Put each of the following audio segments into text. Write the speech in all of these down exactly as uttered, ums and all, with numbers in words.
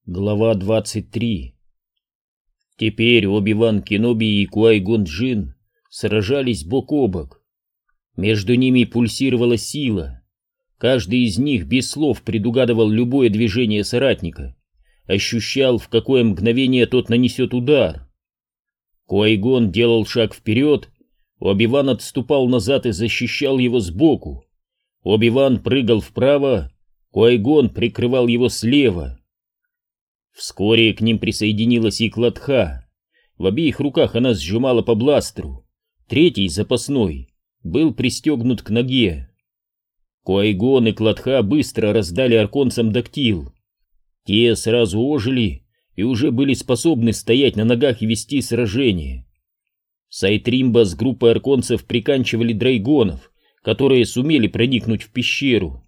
Глава двадцать три. Теперь Оби-Ван Кеноби и Куай-Гон Джинн сражались бок о бок. Между ними пульсировала сила. Каждый из них без слов предугадывал любое движение соратника, ощущал, в какое мгновение тот нанесет удар. Куай-Гон делал шаг вперед, Оби-Ван отступал назад и защищал его сбоку. Оби-Ван прыгал вправо, Куай-Гон прикрывал его слева. Вскоре к ним присоединилась и Клатха. В обеих руках она сжимала по бластеру. Третий, запасной, был пристегнут к ноге. Куай-Гон и Клатха быстро раздали арконцам дактил. Те сразу ожили и уже были способны стоять на ногах и вести сражение. Сайтримба с группой арконцев приканчивали драйгонов, которые сумели проникнуть в пещеру.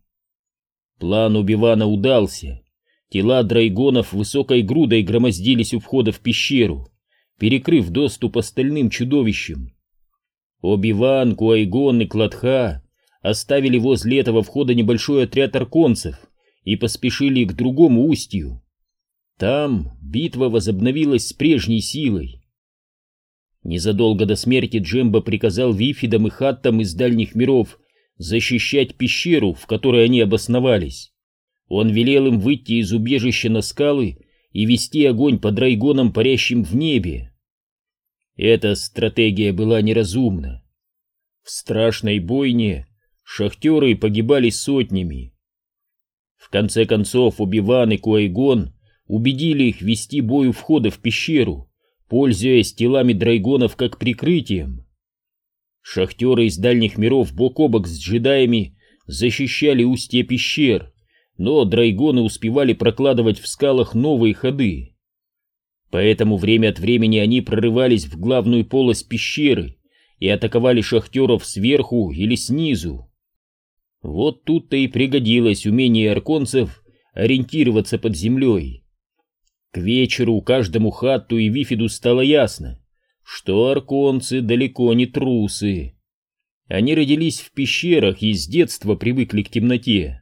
План Оби-Вана удался. Тела драйгонов высокой грудой громоздились у входа в пещеру, перекрыв доступ остальным чудовищам. Оби-Ван, Куай-Гон и Клатха оставили возле этого входа небольшой отряд арконцев и поспешили к другому устью. Там битва возобновилась с прежней силой. Незадолго до смерти Джемба приказал Вифидам и Хаттам из дальних миров защищать пещеру, в которой они обосновались. Он велел им выйти из убежища на скалы и вести огонь по драйгонам, парящим в небе. Эта стратегия была неразумна. В страшной бойне шахтеры погибали сотнями. В конце концов Оби-Ван и Куай-Гон убедили их вести бой у входа в пещеру, пользуясь телами драйгонов как прикрытием. Шахтеры из дальних миров бок о бок с джедаями защищали устья пещер, но драйгоны успевали прокладывать в скалах новые ходы. Поэтому время от времени они прорывались в главную полость пещеры и атаковали шахтеров сверху или снизу. Вот тут-то и пригодилось умение арконцев ориентироваться под землей. К вечеру каждому Хатту и Вифиду стало ясно, что арконцы далеко не трусы. Они родились в пещерах и с детства привыкли к темноте.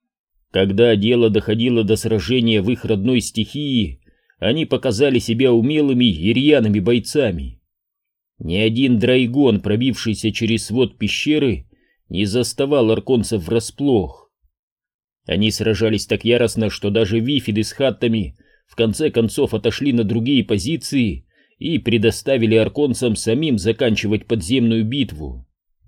Когда дело доходило до сражения в их родной стихии, они показали себя умелыми и рьяными бойцами. Ни один драйгон, пробившийся через свод пещеры, не заставал арконцев врасплох. Они сражались так яростно, что даже Вифиды с Хаттами в конце концов отошли на другие позиции и предоставили арконцам самим заканчивать подземную битву.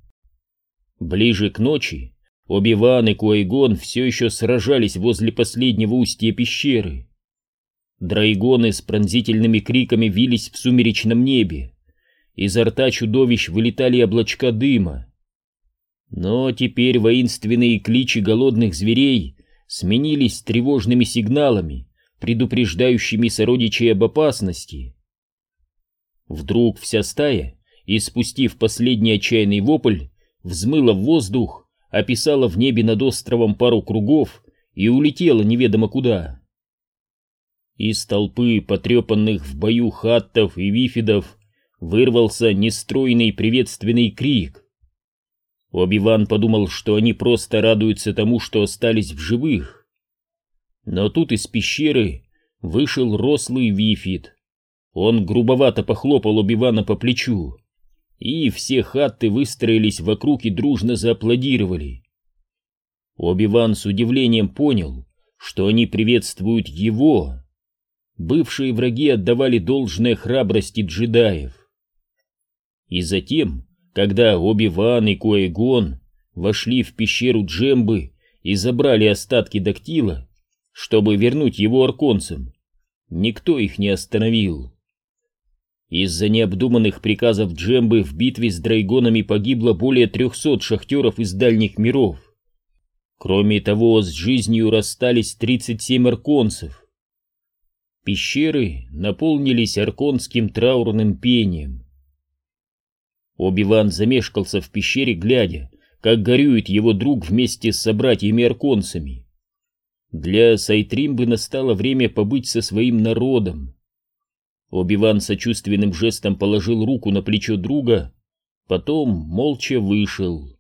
Ближе к ночи Оби-Ван и Куай-Гон все еще сражались возле последнего устья пещеры. Драйгоны с пронзительными криками вились в сумеречном небе. Изо рта чудовищ вылетали облачка дыма. Но теперь воинственные кличи голодных зверей сменились тревожными сигналами, предупреждающими сородичей об опасности. Вдруг вся стая, испустив последний отчаянный вопль, взмыла в воздух, описала в небе над островом пару кругов и улетела неведомо куда. Из толпы потрепанных в бою хаттов и вифидов вырвался нестройный приветственный крик. Оби-Ван подумал, что они просто радуются тому, что остались в живых. Но тут из пещеры вышел рослый вифид. Он грубовато похлопал Оби-Вана по плечу, и все хатты выстроились вокруг и дружно зааплодировали. Оби-Ван с удивлением понял, что они приветствуют его. Бывшие враги отдавали должное храбрости джедаев. И затем, когда Оби-Ван и Куай-Гон вошли в пещеру Джембы и забрали остатки дактила, чтобы вернуть его арконцам, никто их не остановил. Из-за необдуманных приказов Джембы в битве с драйгонами погибло более трехсот шахтеров из дальних миров. Кроме того, с жизнью расстались тридцать семь арконцев. Пещеры наполнились арконским траурным пением. Оби-Ван замешкался в пещере, глядя, как горюет его друг вместе с собратьями-арконцами. Для Сайтримбы настало время побыть со своим народом. Оби-Ван сочувственным жестом положил руку на плечо друга, потом молча вышел.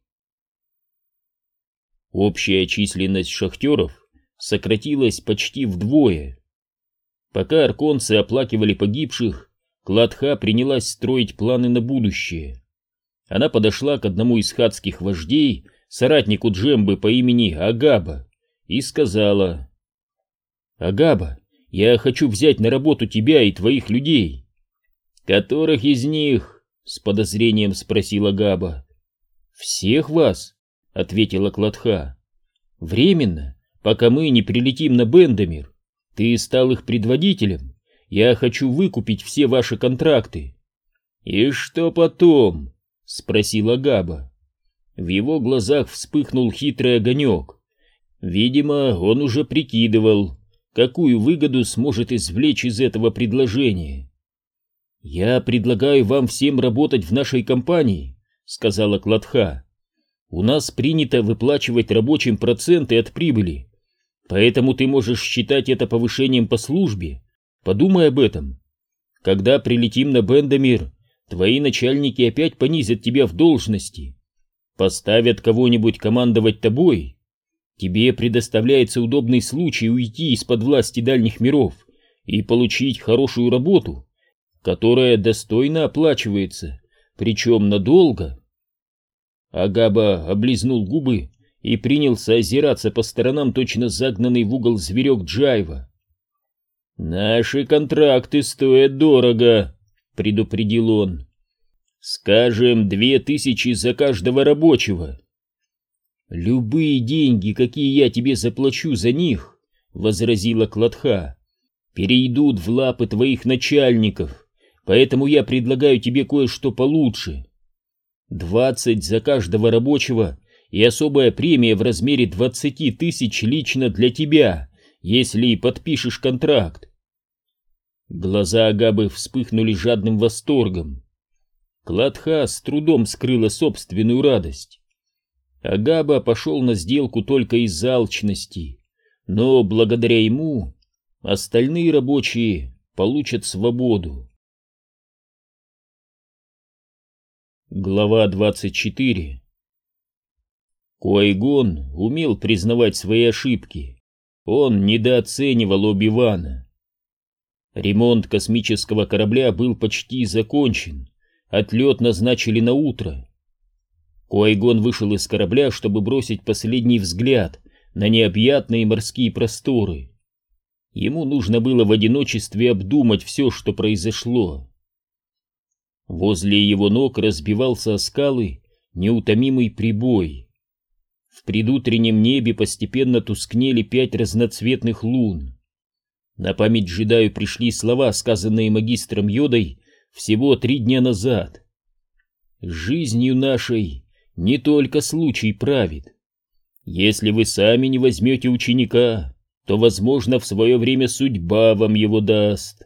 Общая численность шахтеров сократилась почти вдвое. Пока арконцы оплакивали погибших, Кладха принялась строить планы на будущее. Она подошла к одному из хатских вождей, соратнику Джембы по имени Агаба, и сказала: «Агаба, я хочу взять на работу тебя и твоих людей». «Которых из них?» — с подозрением спросил Агаба. «Всех вас», — ответила Кладха. «Временно, пока мы не прилетим на Бендамир. Ты стал их предводителем. Я хочу выкупить все ваши контракты». «И что потом?» — спросил Агаба. В его глазах вспыхнул хитрый огонек. Видимо, он уже прикидывал, какую выгоду сможет извлечь из этого предложения. «Я предлагаю вам всем работать в нашей компании», — сказала Кладха. «У нас принято выплачивать рабочим проценты от прибыли, поэтому ты можешь считать это повышением по службе. Подумай об этом. Когда прилетим на Бендамир, твои начальники опять понизят тебя в должности, поставят кого-нибудь командовать тобой. Тебе предоставляется удобный случай уйти из-под власти дальних миров и получить хорошую работу, которая достойно оплачивается, причем надолго». Агаба облизнул губы и принялся озираться по сторонам, точно загнанный в угол зверек Джайва. «Наши контракты стоят дорого», — предупредил он. «Скажем, две тысячи за каждого рабочего». «Любые деньги, какие я тебе заплачу за них, — возразила Кладха, — перейдут в лапы твоих начальников, поэтому я предлагаю тебе кое-что получше. Двадцать за каждого рабочего и особая премия в размере двадцати тысяч лично для тебя, если подпишешь контракт». Глаза Агабы вспыхнули жадным восторгом. Кладха с трудом скрыла собственную радость. Агаба пошел на сделку только из-за алчности, но благодаря ему остальные рабочие получат свободу. Глава двадцать четыре. Куайгон умел признавать свои ошибки. Он недооценивал Оби-Вана. Ремонт космического корабля был почти закончен. Отлет назначили на утро. Куайгон вышел из корабля, чтобы бросить последний взгляд на необъятные морские просторы. Ему нужно было в одиночестве обдумать все, что произошло. Возле его ног разбивался о скалы неутомимый прибой. В предутреннем небе постепенно тускнели пять разноцветных лун. На память джедаю пришли слова, сказанные магистром Йодой всего три дня назад. «Жизнью нашей не только случай правит. Если вы сами не возьмете ученика, то, возможно, в свое время судьба вам его даст».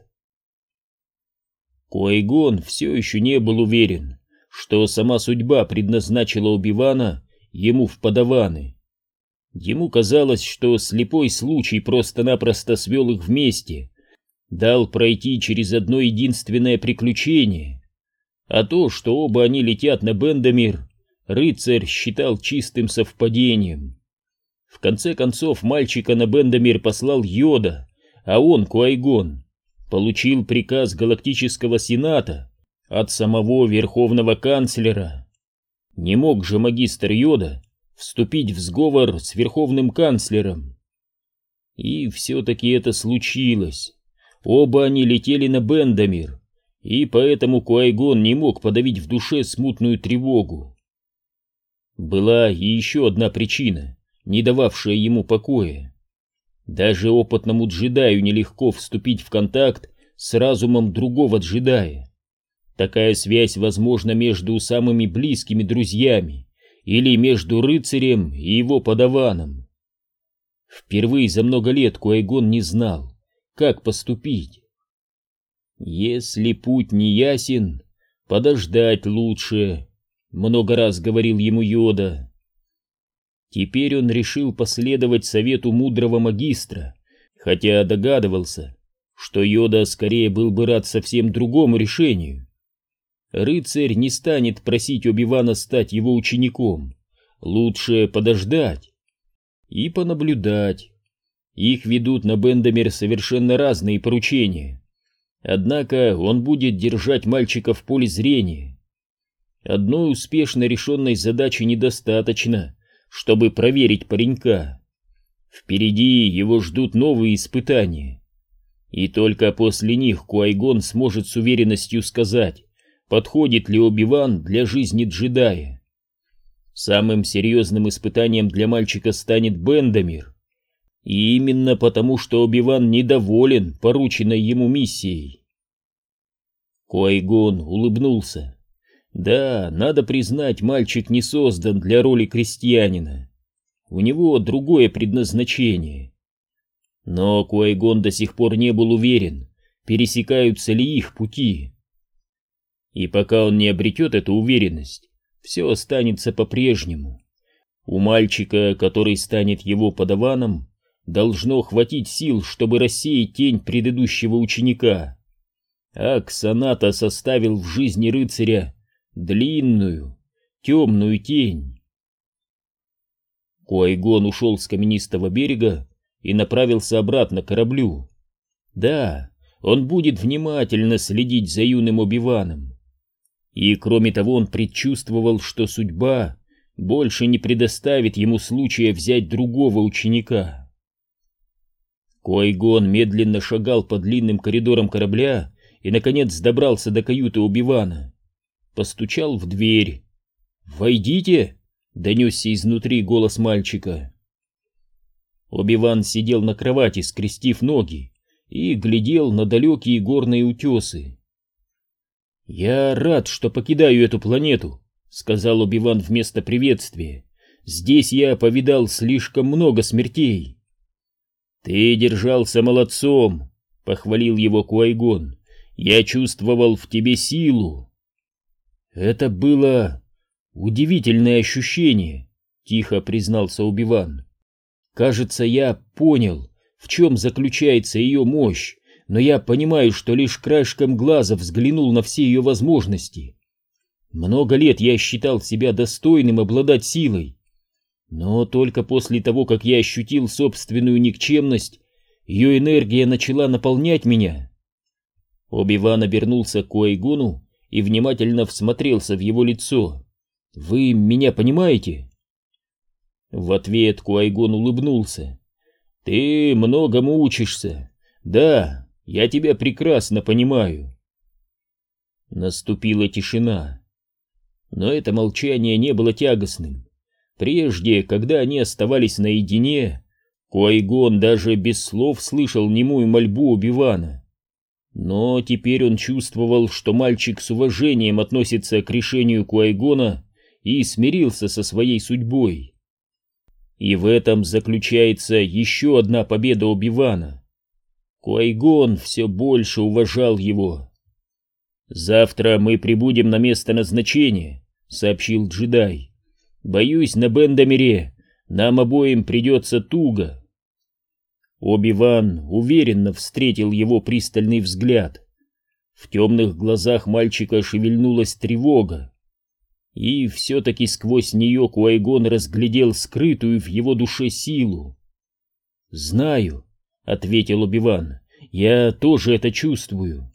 Куайгон все еще не был уверен, что сама судьба предназначила Оби-Вана ему в подаваны. Ему казалось, что слепой случай просто-напросто свел их вместе, дал пройти через одно единственное приключение, а то, что оба они летят на Бендамир, рыцарь считал чистым совпадением. В конце концов, мальчика на Бендамир послал Йода, а он, Куайгон, получил приказ Галактического Сената от самого Верховного Канцлера. Не мог же магистр Йода вступить в сговор с Верховным Канцлером. И все-таки это случилось. Оба они летели на Бендамир, и поэтому Куайгон не мог подавить в душе смутную тревогу. Была и еще одна причина, не дававшая ему покоя. Даже опытному джедаю нелегко вступить в контакт с разумом другого джедая. Такая связь возможна между самыми близкими друзьями или между рыцарем и его подаваном. Впервые за много лет Куайгон не знал, как поступить. «Если путь не ясен, подождать лучше», — много раз говорил ему Йода. Теперь он решил последовать совету мудрого магистра, хотя догадывался, что Йода скорее был бы рад совсем другому решению. Рыцарь не станет просить Оби-Вана стать его учеником, лучше подождать и понаблюдать. их ведут на Бендамер совершенно разные поручения. Однако он будет держать мальчика в поле зрения. Одной успешно решенной задачи недостаточно, чтобы проверить паренька. Впереди его ждут новые испытания. И только после них Куай-Гон сможет с уверенностью сказать, подходит ли Оби-Ван для жизни джедая. Самым серьезным испытанием для мальчика станет Бендамер. И именно потому, что Оби-Ван недоволен порученной ему миссией. Куай-Гон улыбнулся. Да, надо признать, мальчик не создан для роли крестьянина. У него другое предназначение. Но Куай-Гон до сих пор не был уверен, пересекаются ли их пути. И пока он не обретет эту уверенность, все останется по-прежнему. У мальчика, который станет его подаваном, должно хватить сил, чтобы рассеять тень предыдущего ученика. А Ксаната составил в жизни рыцаря длинную, темную тень. Куай-Гон ушел с каменистого берега и направился обратно к кораблю. Да, он будет внимательно следить за юным Оби-Ваном. И кроме того, он предчувствовал, что судьба больше не предоставит ему случая взять другого ученика. Куай-Гон медленно шагал по длинным коридорам корабля и, наконец, добрался до каюты Оби-Вана. Постучал в дверь. «Войдите!» — донесся изнутри голос мальчика. Оби-Ван сидел на кровати, скрестив ноги, и глядел на далекие горные утесы. «Я рад, что покидаю эту планету», — сказал Оби-Ван вместо приветствия. «Здесь я повидал слишком много смертей». «Ты держался молодцом», — похвалил его Куай-Гон. «Я чувствовал в тебе силу». «Это было удивительное ощущение», — тихо признался Оби-Ван. «Кажется, я понял, в чем заключается ее мощь, но я понимаю, что лишь краешком глаза взглянул на все ее возможности. Много лет я считал себя достойным обладать силой, но только после того, как я ощутил собственную никчемность, ее энергия начала наполнять меня». Оби-Ван обернулся к Куай-Гону и внимательно всмотрелся в его лицо. «Вы меня понимаете?» В ответ Куай-Гон улыбнулся. «Ты многому учишься. Да, я тебя прекрасно понимаю». Наступила тишина. Но это молчание не было тягостным. Прежде, когда они оставались наедине, Куай-Гон даже без слов слышал немую мольбу Оби-Вана. Но теперь он чувствовал, что мальчик с уважением относится к решению Куай-Гона и смирился со своей судьбой. И в этом заключается еще одна победа Оби-Вана. Куай-Гон все больше уважал его. «Завтра мы прибудем на место назначения», — сообщил джедай. «Боюсь, на Бендамере нам обоим придется туго». Оби-Ван уверенно встретил его пристальный взгляд. В темных глазах мальчика шевельнулась тревога. И все-таки сквозь нее Куай-Гон разглядел скрытую в его душе силу. «Знаю», — ответил Оби-Ван, — «я тоже это чувствую».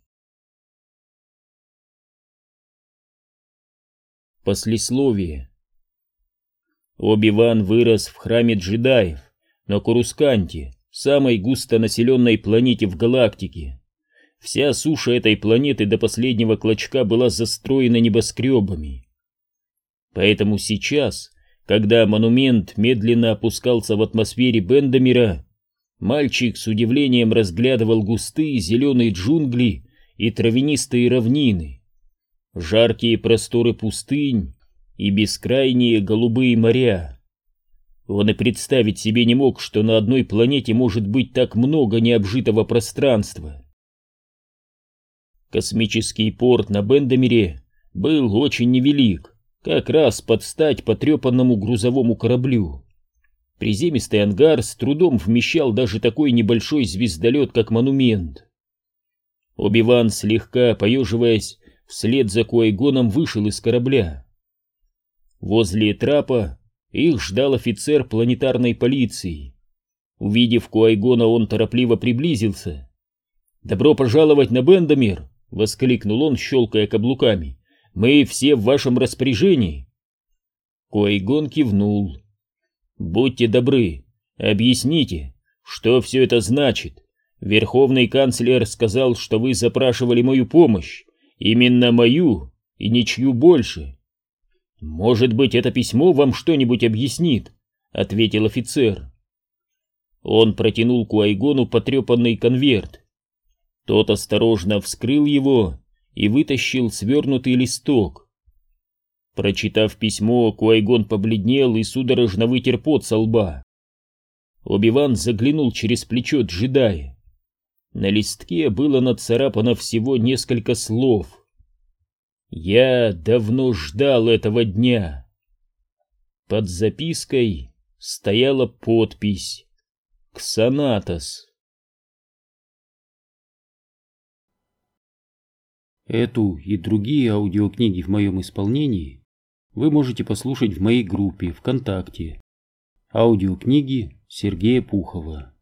Послесловие. Оби-Ван вырос в храме джедаев на Корусканте, самой густонаселенной планете в галактике. Вся суша этой планеты до последнего клочка была застроена небоскребами. Поэтому сейчас, когда монумент медленно опускался в атмосфере Бендамера, мальчик с удивлением разглядывал густые зеленые джунгли и травянистые равнины, жаркие просторы пустынь и бескрайние голубые моря. Он и представить себе не мог, что на одной планете может быть так много необжитого пространства. Космический порт на Бендамере был очень невелик, как раз под стать потрепанному грузовому кораблю. Приземистый ангар с трудом вмещал даже такой небольшой звездолет, как монумент. Оби-Ван, слегка поеживаясь, вслед за Куай-Гоном вышел из корабля. Возле трапа их ждал офицер планетарной полиции. Увидев Куайгона, он торопливо приблизился. «Добро пожаловать на Бендамир!» — воскликнул он, щелкая каблуками. «Мы все в вашем распоряжении!» Куайгон кивнул. «Будьте добры, объясните, что все это значит. Верховный канцлер сказал, что вы запрашивали мою помощь, именно мою и ничью больше». «Может быть, это письмо вам что-нибудь объяснит», — ответил офицер. Он протянул Куайгону потрепанный конверт. Тот осторожно вскрыл его и вытащил свернутый листок. Прочитав письмо, Куайгон побледнел и судорожно вытер пот со лба. Оби-Ван заглянул через плечо джедая. На листке было нацарапано всего несколько слов. «Я давно ждал этого дня». Под запиской стояла подпись «Ксанатос». Эту и другие аудиокниги в моем исполнении вы можете послушать в моей группе ВКонтакте. Аудиокниги Сергея Пухова.